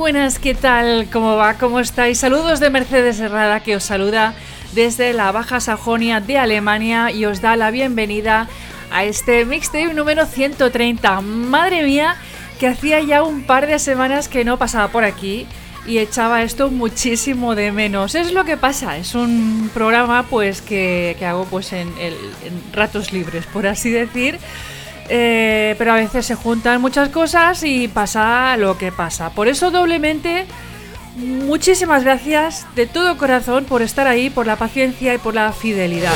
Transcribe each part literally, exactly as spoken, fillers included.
buenas, ¿qué tal? ¿Cómo va? ¿Cómo estáis? Saludos de Mercedes Herrada, que os saluda desde la Baja Sajonia de Alemania y os da la bienvenida a este mixtape número ciento treinta. Madre mía, que hacía ya un par de semanas que no pasaba por aquí y echaba esto muchísimo de menos. Es lo que pasa, es un programa pues que, que hago pues en, el, en ratos libres, por así decir. Eh, pero a veces se juntan muchas cosas y pasa lo que pasa. Por eso doblemente, muchísimas gracias de todo corazón por estar ahí, por la paciencia y por la fidelidad.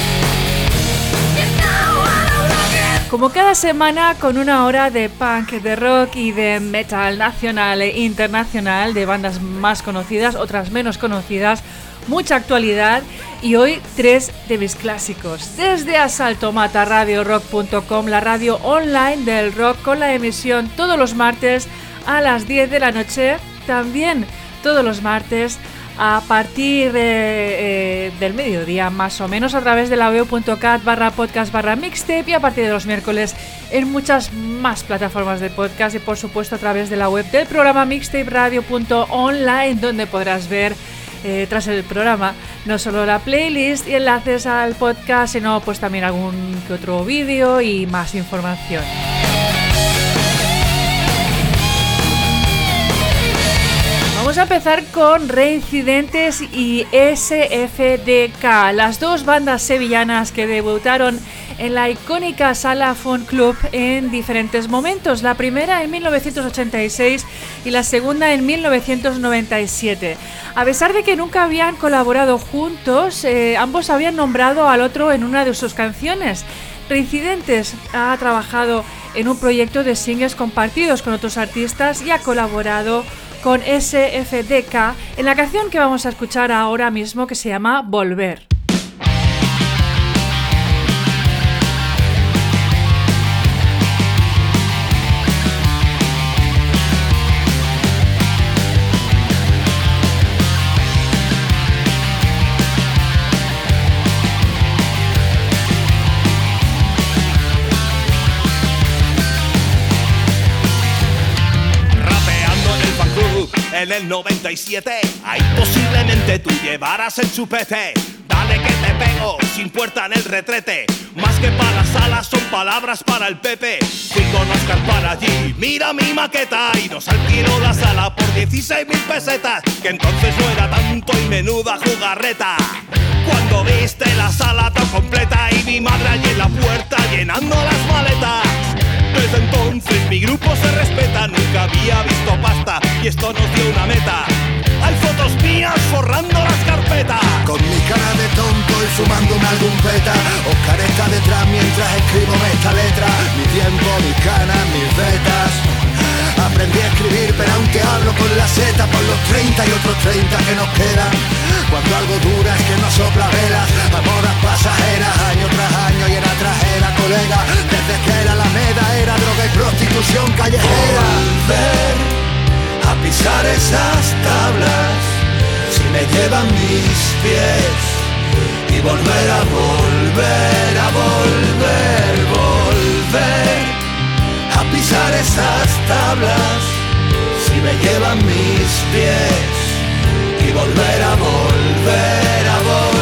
Como cada semana, con una hora de punk, de rock y de metal nacional e internacional, de bandas más conocidas, otras menos conocidas, mucha actualidad y hoy tres de mis clásicos. Desde Asalto Mata, radio rock punto com, la radio online del rock, con la emisión todos los martes a las diez de la noche, también todos los martes a partir de, eh, del mediodía más o menos a través de la veo punto cat barra podcast barra mixtape y a partir de los miércoles en muchas más plataformas de podcast y por supuesto a través de la web del programa mixtape radio punto online, donde podrás ver Eh, tras el programa no solo la playlist y enlaces al podcast, sino pues también algún que otro vídeo y más información. Vamos a empezar con Reincidentes y S F D K, las dos bandas sevillanas que debutaron en la icónica Sala Fun Club en diferentes momentos, la primera en mil novecientos ochenta y seis y la segunda en mil novecientos noventa y siete. A pesar de que nunca habían colaborado juntos, eh, ambos habían nombrado al otro en una de sus canciones. Reincidentes ha trabajado en un proyecto de singles compartidos con otros artistas y ha colaborado con S F D K en la canción que vamos a escuchar ahora mismo, que se llama Volver. En el noventa y siete, ahí posiblemente tú llevaras el chupete. Dale que te pego, sin puerta en el retrete. Más que para salas son palabras para el Pepe. Fui con Oscar para allí, mira mi maqueta. Y nos alquiló la sala por dieciséis mil pesetas, que entonces no era tanto y menuda jugarreta. Cuando viste la sala tan completa y mi madre allí en la puerta llenando las maletas. Desde entonces mi grupo se respeta, nunca había visto pasta y esto nos dio una meta. Hay fotos mías forrando las carpetas. Con mi cara de tonto y fumándome algún peta. Oscar está detrás mientras escribo esta letra. Mi tiempo, mis canas, mis vetas. Aprendí a escribir pero aunque hablo con la seta, por los treinta y otros treinta que nos quedan. Cuando algo dura es que no sopla velas. Amoras pasajeras, año tras año y era trajera, colega. Desde que era la meda era droga y prostitución callejera. Volver a pisar esas tablas, si me llevan mis pies. Y volver a volver, a volver, volver a pisar esas tablas, si me llevan mis pies. Y volver a volver, a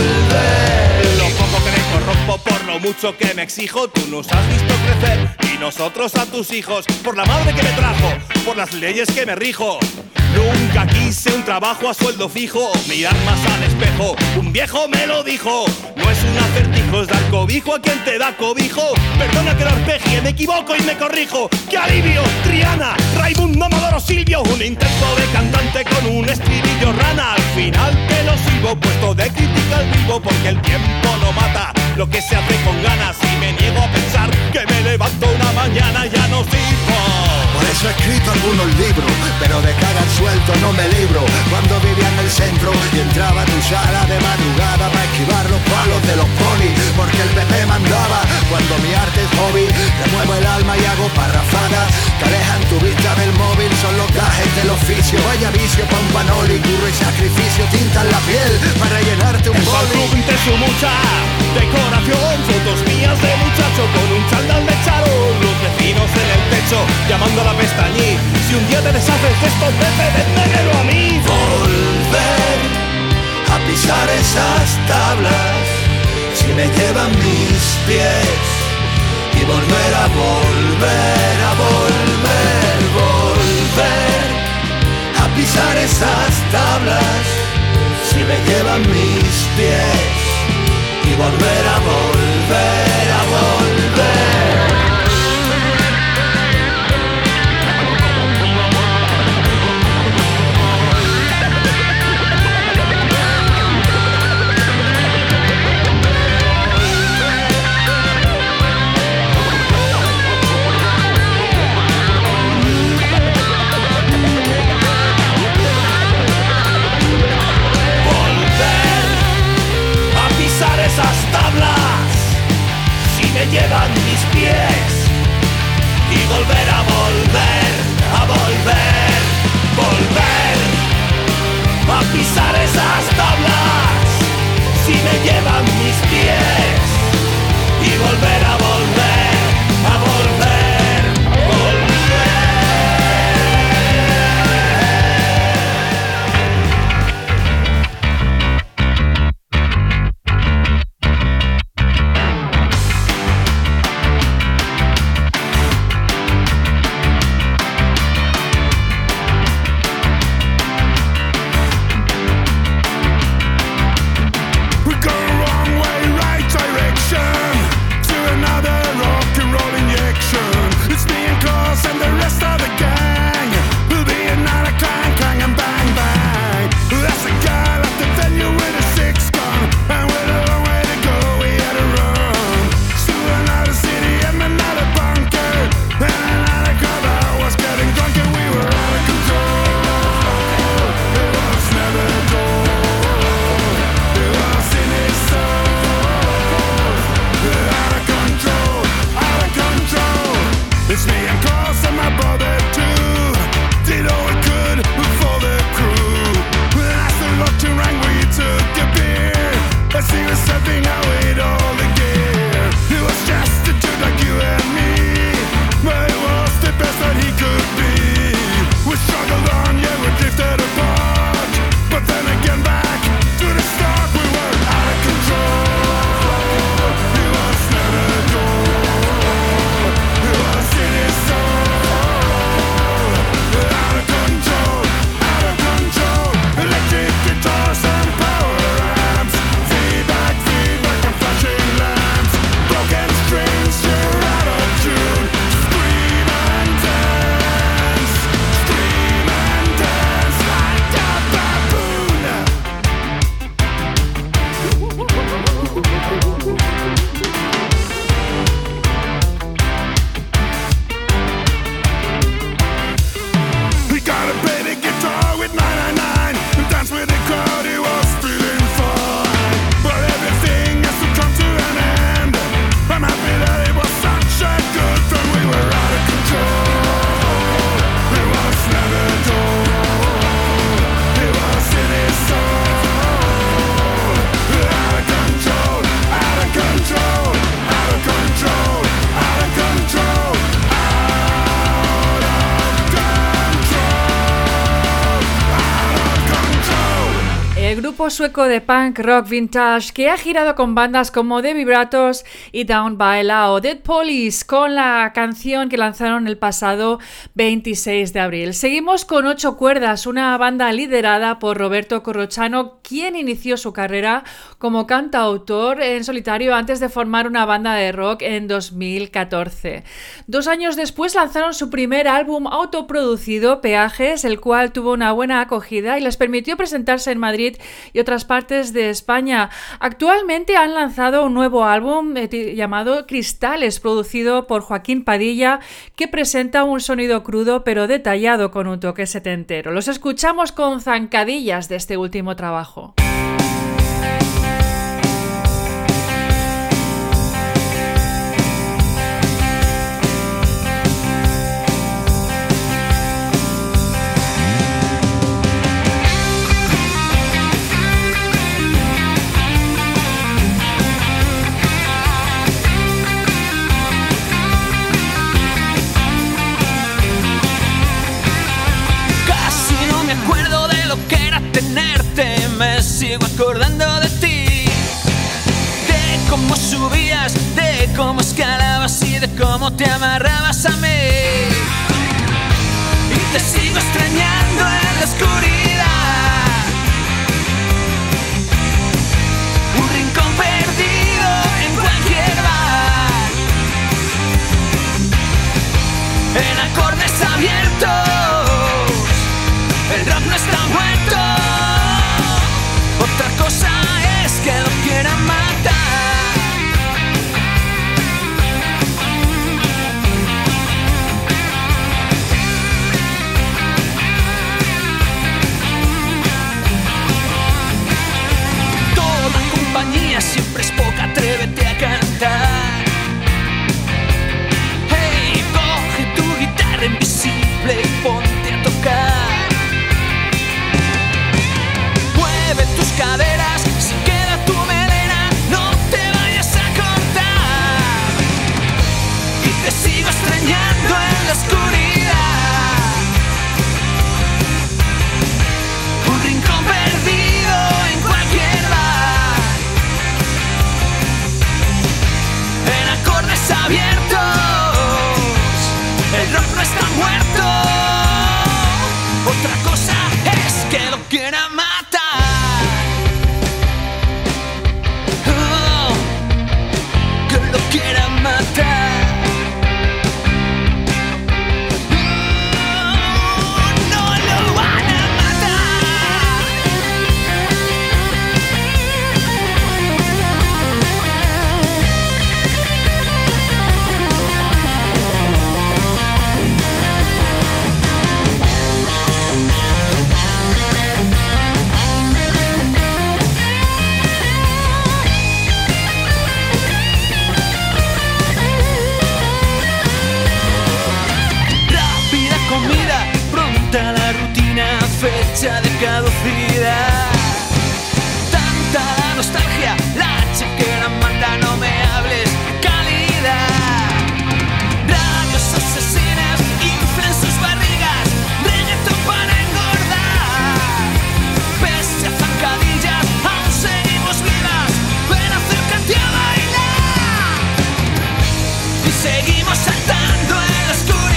volver. Lo poco que me corrompo por lo mucho que me exijo. Tú nos has visto crecer y nosotros a tus hijos. Por la madre que me trajo, por las leyes que me rijo. Nunca quise un trabajo a sueldo fijo, mirar más al espejo, un viejo me lo dijo. No es un acertijo, es dar cobijo a quien te da cobijo. Perdona que lo arpegie, me equivoco y me corrijo. ¡Qué alivio! Triana, Raimundo, Amador o Silvio. Un intento de cantante con un estribillo rana. Al final te lo sirvo, puesto de crítica al vivo. Porque el tiempo no mata lo que se hace con ganas. Y me niego a pensar que me levanto una mañana y ya no sirvo. Por eso he escrito algunos libros, pero de cara al suelto no me libro. Cuando vivía en el centro y entraba a tu sala de madrugada para esquivar los palos de los ponis, porque el P P mandaba. Cuando mi arte es hobby, remuevo el alma y hago parrafadas que alejan tu vista del móvil. Son los gajes del oficio, vaya vicio pa' un panoli. Curro y sacrificio tintan la piel para llenarte un boli. El su mucha decoración, fotos mías de muchacho con un chándal de charol. Los vecinos en el techo llamando a la pestañí. Si un día te deshaces de esto, vete, véndemelo a mí. Volver a pisar esas tablas, si me llevan mis pies, y volver a volver, a volver, volver a pisar esas tablas, si me llevan mis pies, y volver a volver, a volver. Esas tablas, si me llevan mis pies, y volver a volver, a volver, volver a pisar esas tablas, si me llevan mis pies, y volver a volver, a volver, volver. Sueco de punk rock vintage que ha girado con bandas como The Vibratos y Down by Law, Dead Police, con la canción que lanzaron el pasado veintiséis de abril. Seguimos con Ocho Cuerdas, una banda liderada por Roberto Corrochano, quien inició su carrera como cantautor en solitario antes de formar una banda de rock en dos mil catorce. Dos años después lanzaron su primer álbum autoproducido, Peajes, el cual tuvo una buena acogida y les permitió presentarse en Madrid y otras partes de España. Actualmente han lanzado un nuevo álbum eh, llamado Cristales, producido por Joaquín Padilla, que presenta un sonido crudo pero detallado con un toque setentero. Los escuchamos con Zancadillas de este último trabajo. escalabas y de cómo te amarrabas a mí. Y te sigo extrañando en la oscuridad. Un rincón perdido en cualquier bar. En acordes abiertos, el rock no está muerto. Otra cosa es que lo quieran matar. Siempre es poca, atrévete a cantar. Hey, coge tu guitarra invisible y ponte a tocar. Mueve tus caderas, si queda tu melena, no te vayas a cortar. Y te sigo extrañando en la oscuridad. Un rincón perdido en cualquier bar. Abiertos, el rock no está muerto. Otra cosa es que lo quieran matar. Oh, que lo quieran matar. La rutina, fecha de caducidad. Tanta nostalgia, la chequera manda, no me hables calidad. Radios asesinas inflan sus barrigas, reggaetón para engordar. Pese a zancadillas, aún seguimos vivas, ven acércate a bailar. Y seguimos saltando en la oscuridad.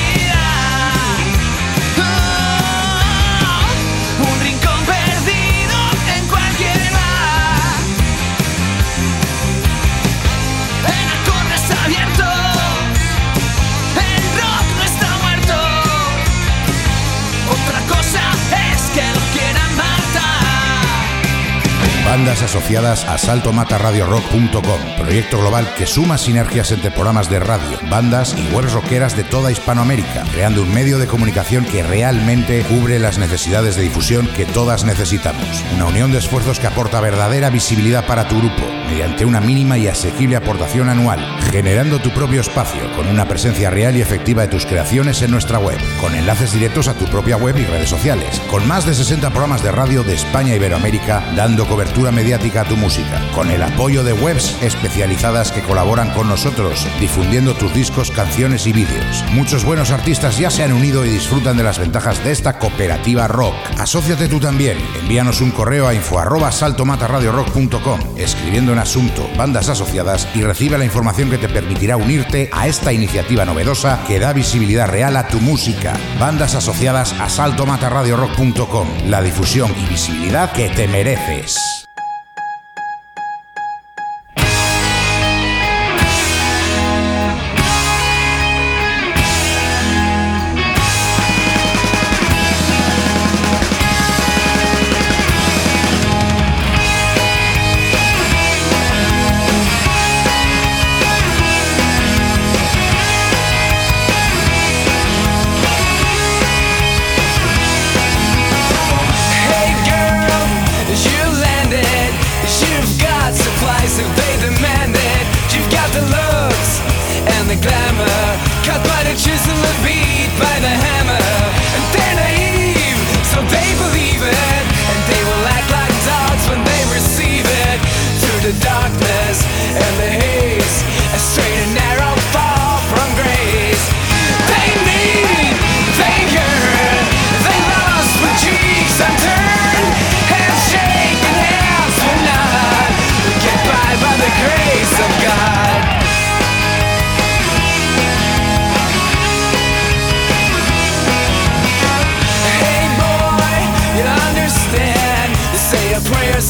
Bandas asociadas a salto mata radio rock punto com, proyecto global que suma sinergias entre programas de radio, bandas y webs rockeras de toda Hispanoamérica, creando un medio de comunicación que realmente cubre las necesidades de difusión que todas necesitamos. Una unión de esfuerzos que aporta verdadera visibilidad para tu grupo, mediante una mínima y asequible aportación anual, generando tu propio espacio, con una presencia real y efectiva de tus creaciones en nuestra web, con enlaces directos a tu propia web y redes sociales, con más de sesenta programas de radio de España e Iberoamérica, dando cobertura mediática a tu música, con el apoyo de webs especializadas que colaboran con nosotros, difundiendo tus discos, canciones y vídeos. Muchos buenos artistas ya se han unido y disfrutan de las ventajas de esta cooperativa rock. Asóciate tú también. Envíanos un correo a info arroba salto mata radio rock punto com, escribiendo en asunto bandas asociadas, y recibe la información que te permitirá unirte a esta iniciativa novedosa que da visibilidad real a tu música. Bandas asociadas a salto mata radio rock punto com, la difusión y visibilidad que te mereces.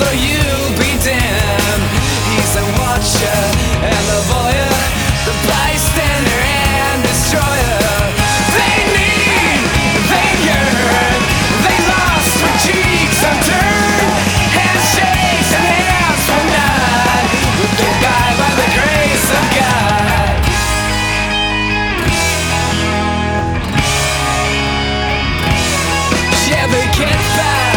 but you'll be damned. He's a watcher and the voyeur, the bystander and destroyer. They need, they yearn, they lost for cheeks unturned. Handshakes and hands from none, goodbye by the grace of God. Yeah, they get by.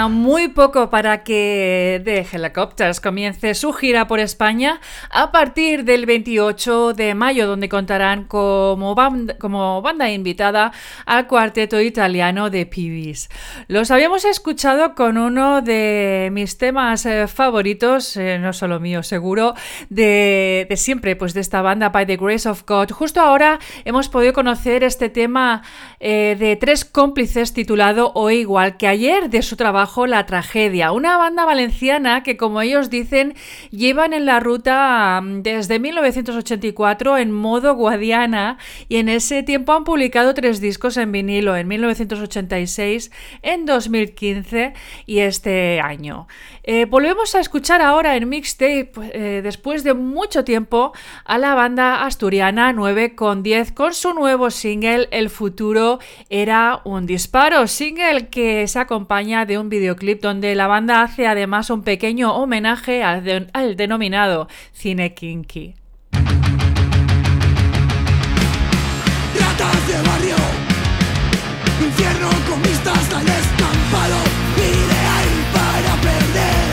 queda muy poco para que The Helicopters comience su gira por España a partir del veintiocho de mayo, donde contarán como banda, como banda invitada al cuarteto italiano de Peewees. Los habíamos escuchado con uno de mis temas eh, favoritos, eh, no solo mío, seguro, de, de siempre, pues de esta banda, By the Grace of God. Justo ahora hemos podido conocer este tema eh, de Tres Cómplices titulado O Igual que Ayer, de su trabajo La Tragedia, una banda valenciana que, como ellos dicen, llevan en la ruta desde mil novecientos ochenta y cuatro en modo Guadiana, y en ese tiempo han publicado tres discos en vinilo, en mil novecientos ochenta y seis, en dos mil quince y este año. Eh, volvemos a escuchar ahora en Mixtape, eh, después de mucho tiempo, a la banda asturiana nueve con diez con su nuevo single El futuro era un disparo, single que se acompaña de un videoclip donde la banda hace además un pequeño homenaje al, de, al denominado cine kinky. Ratas de barrio, infierno con vistas al descampado, ideal para perder.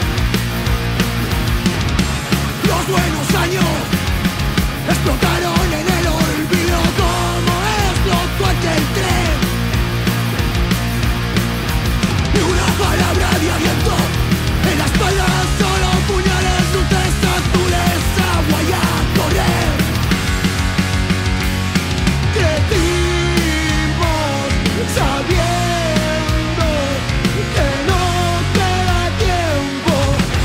Los buenos años explotaron en el olvido como explotó aquel tren. Ni una palabra de aliento en la espalda, solo puñales, luces azules, agua y a correr. Crecimos sabiendo que no queda tiempo.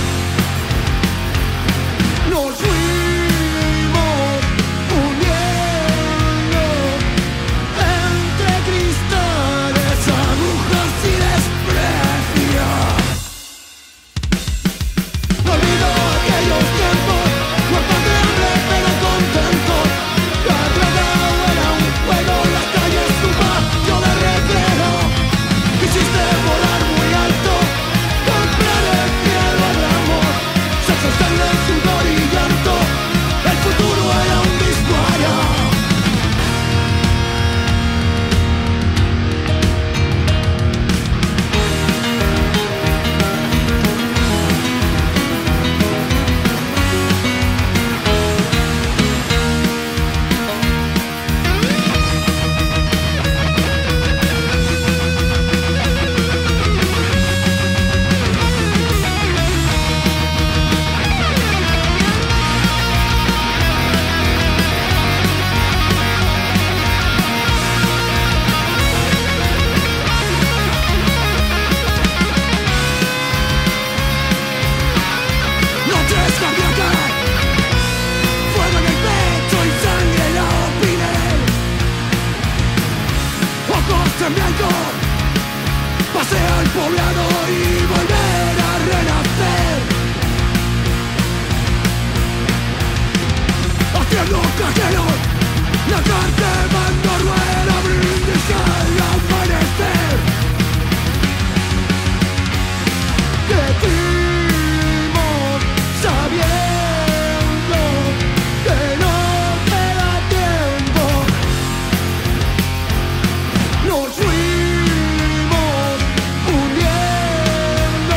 Nos fuimos uniendo entre cristales, agujas y desprecio. No olvido aquellos tiempos, muertos de hambre pero contentos. Cada lado era un juego, las calles un patio de recreo. Quisiste volar muy alto, comprar el cielo al amor. Sexo, sangre, sudor y llanto, el futuro era un disparo. Noches cardíacas, fuego en el pecho y sangre en la piel. Ojos en blanco, pasea al poblado y volver a renacer. Haciendo cajeros, la carta mando rueda, brindis al amanecer. Crecimos sabiendo que no queda tiempo. Nos fuimos uniendo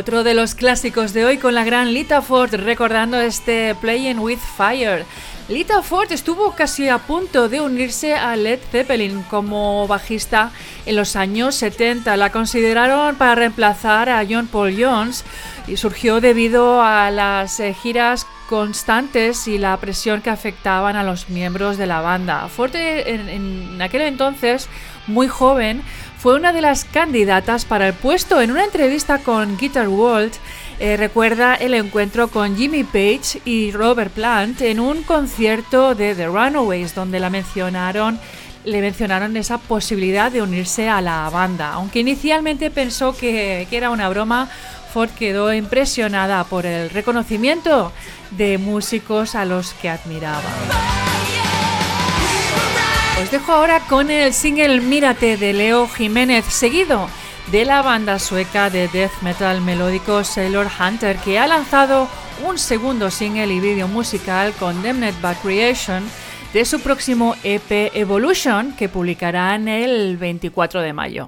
Otro de los clásicos de hoy con la gran Lita Ford recordando este Playing with Fire. Lita Ford estuvo casi a punto de unirse a Led Zeppelin como bajista en los años setenta. La consideraron para reemplazar a John Paul Jones y surgió debido a las eh, giras constantes y la presión que afectaban a los miembros de la banda. Ford en, en aquel entonces, muy joven, fue una de las candidatas para el puesto. En una entrevista con Guitar World, eh, recuerda el encuentro con Jimmy Page y Robert Plant en un concierto de The Runaways, donde la mencionaron, le mencionaron esa posibilidad de unirse a la banda. Aunque inicialmente pensó que, que era una broma, Ford quedó impresionada por el reconocimiento de músicos a los que admiraba. Os dejo ahora con el single Mírate de Leo Jiménez, seguido de la banda sueca de death metal melódico Sailor Hunter, que ha lanzado un segundo single y vídeo musical Condemned by Creation de su próximo E P Evolution, que publicarán el veinticuatro de mayo.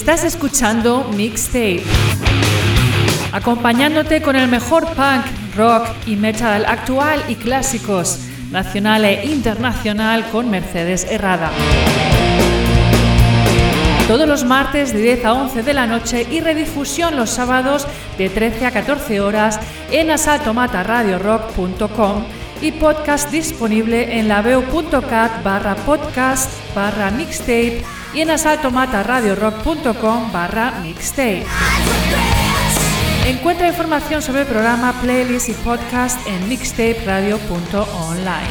Estás escuchando Mixtape, acompañándote con el mejor punk, rock y metal actual y clásicos, nacional e internacional con Mercedes Herrada. Todos los martes de diez a once de la noche y redifusión los sábados de trece a catorce horas en asalto mata radio rock punto com y podcast disponible en laveo.cat barra podcast barra mixtape y en asalto mata radio rock punto com barra mixtape. Encuentra información sobre el programa, playlist y podcast en mixtape radio punto online.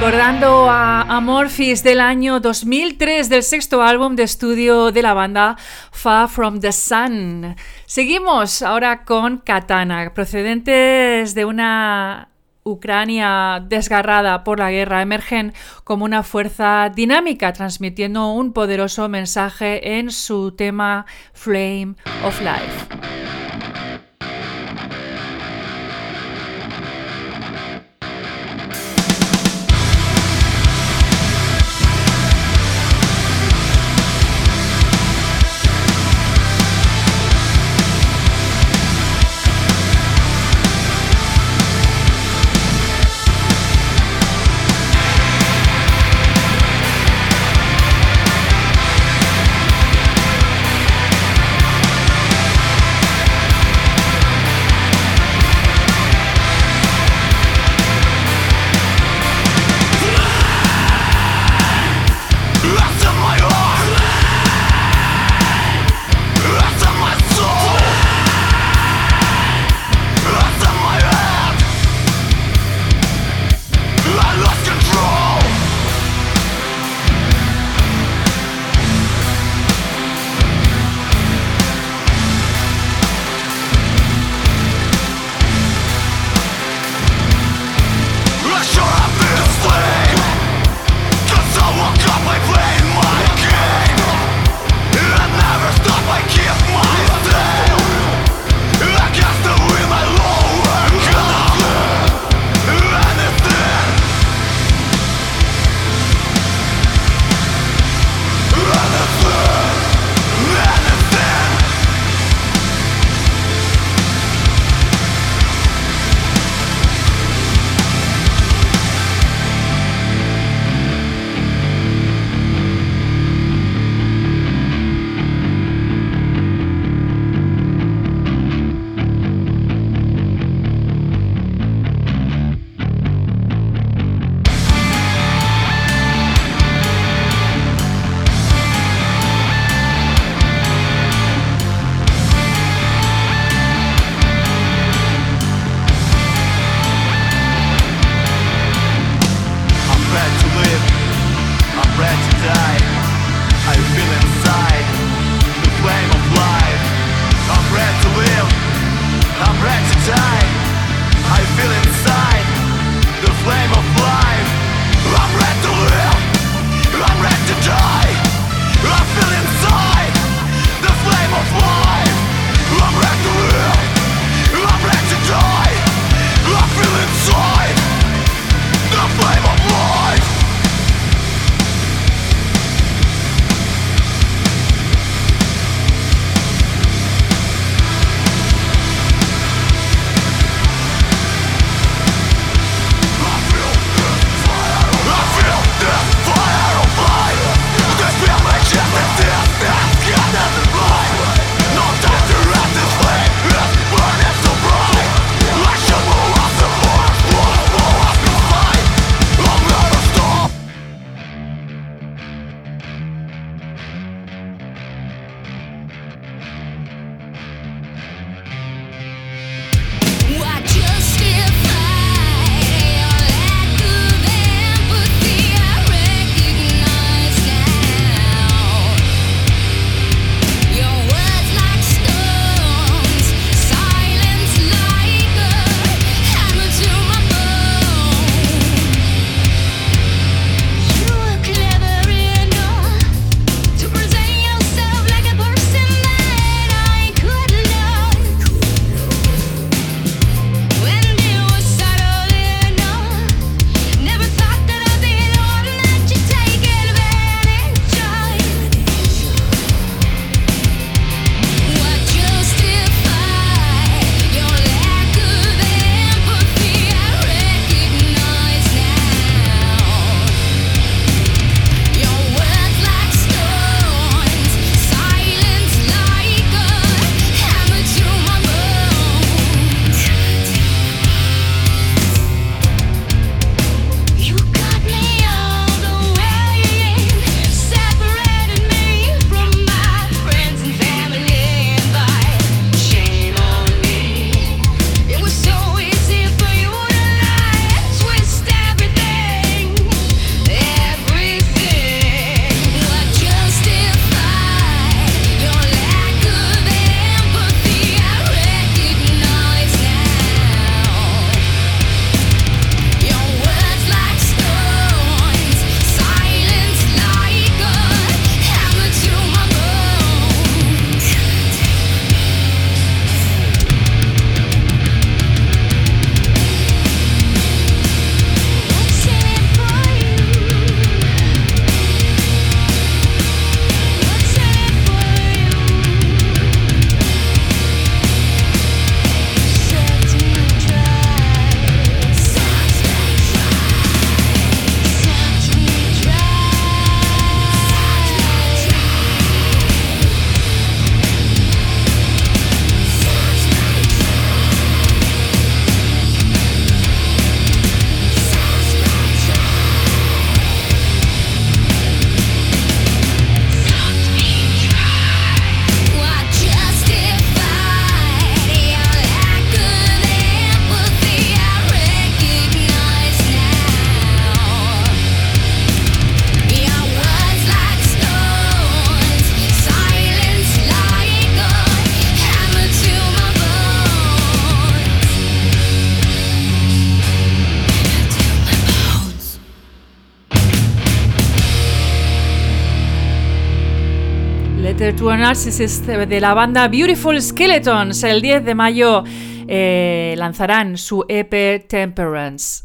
Recordando a Amorphis del año dos mil tres, del sexto álbum de estudio de la banda, Far From The Sun. Seguimos ahora con Katana, procedentes de una Ucrania desgarrada por la guerra. Emergen como una fuerza dinámica, transmitiendo un poderoso mensaje en su tema Flame of Life. Letter to a Narcissist de la banda Beautiful Skeletons. El diez de mayo eh, lanzarán su E P Temperance.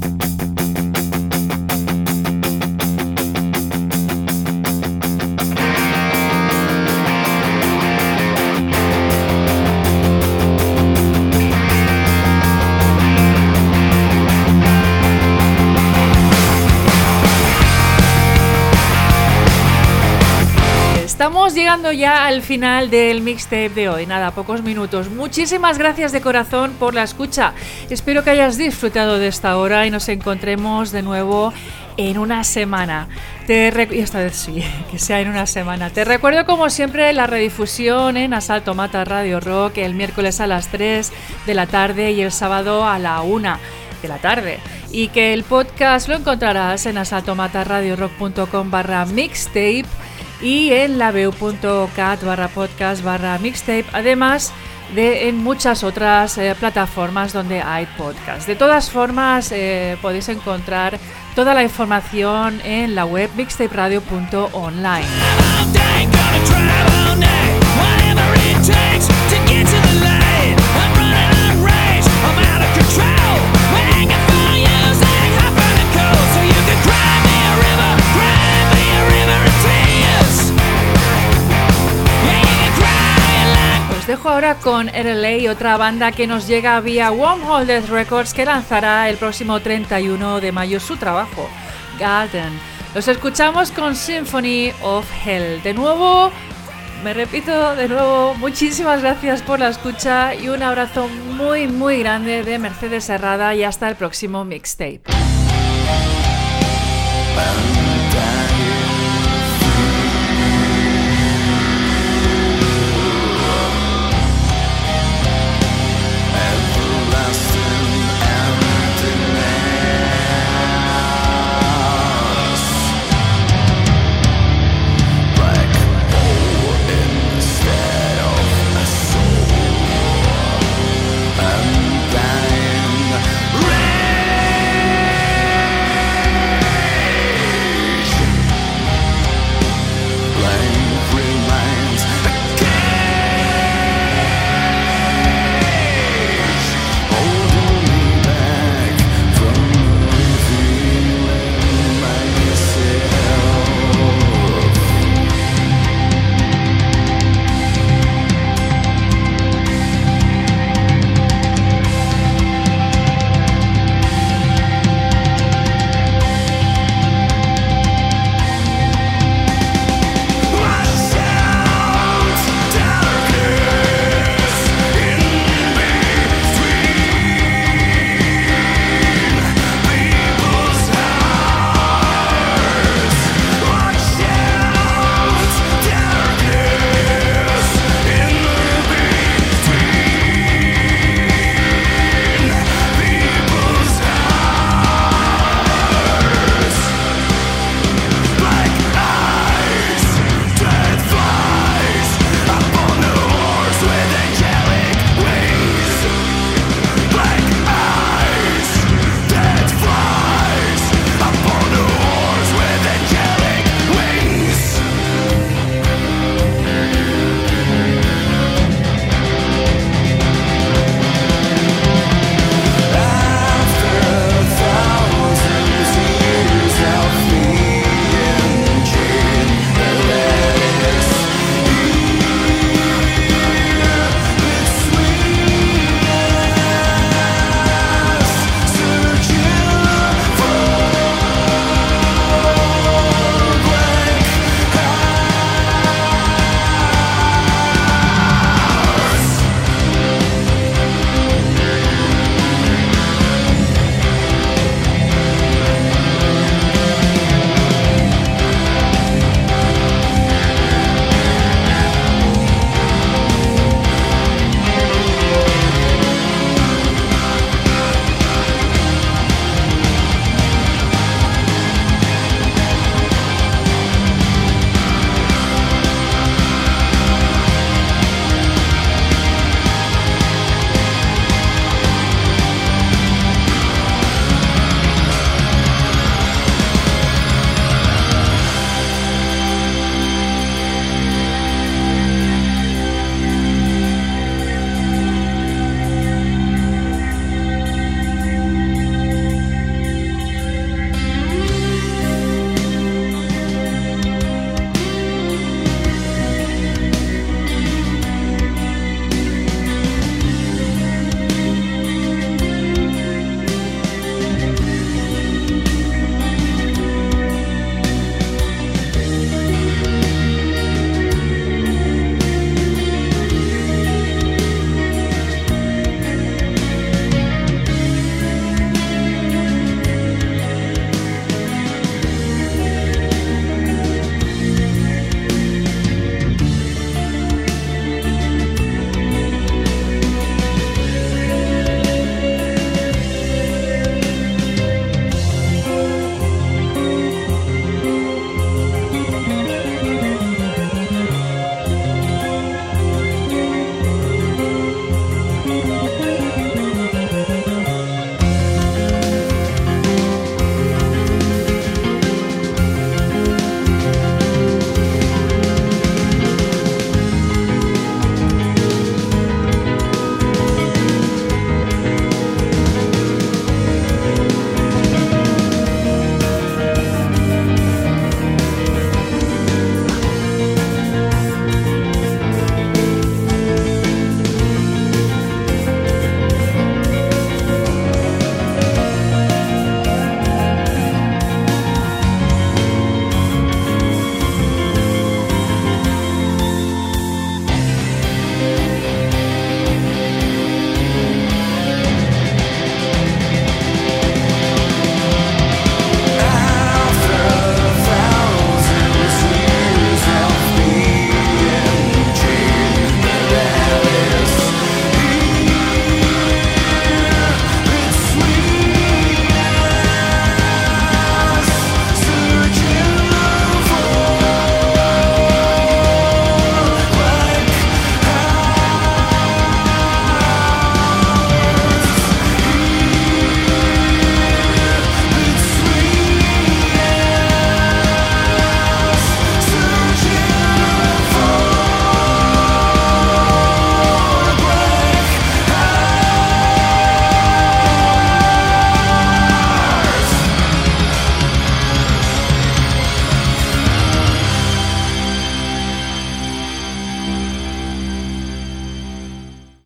Estamos llegando ya al final del mixtape de hoy, nada, pocos minutos. Muchísimas gracias de corazón por la escucha. Espero que hayas disfrutado de esta hora y nos encontremos de nuevo en una semana. Te rec- y esta vez sí, que sea en una semana. Te recuerdo como siempre la redifusión en Asalto Mata Radio Rock el miércoles a las tres de la tarde y el sábado a la una de la tarde. Y que el podcast lo encontrarás en asaltomataradiorock.com barra mixtape y en laveu.cat barra podcast barra mixtape, además de en muchas otras eh, plataformas donde hay podcast. De todas formas, eh, podéis encontrar toda la información en la web mixtaperadio punto online. Os dejo ahora con R L A, otra banda que nos llega vía Wormhole Death Records, que lanzará el próximo treinta y uno de mayo su trabajo, Garden. Los escuchamos con Symphony of Hell. De nuevo, me repito de nuevo, muchísimas gracias por la escucha y un abrazo muy muy grande de Mercedes Herrada y hasta el próximo mixtape.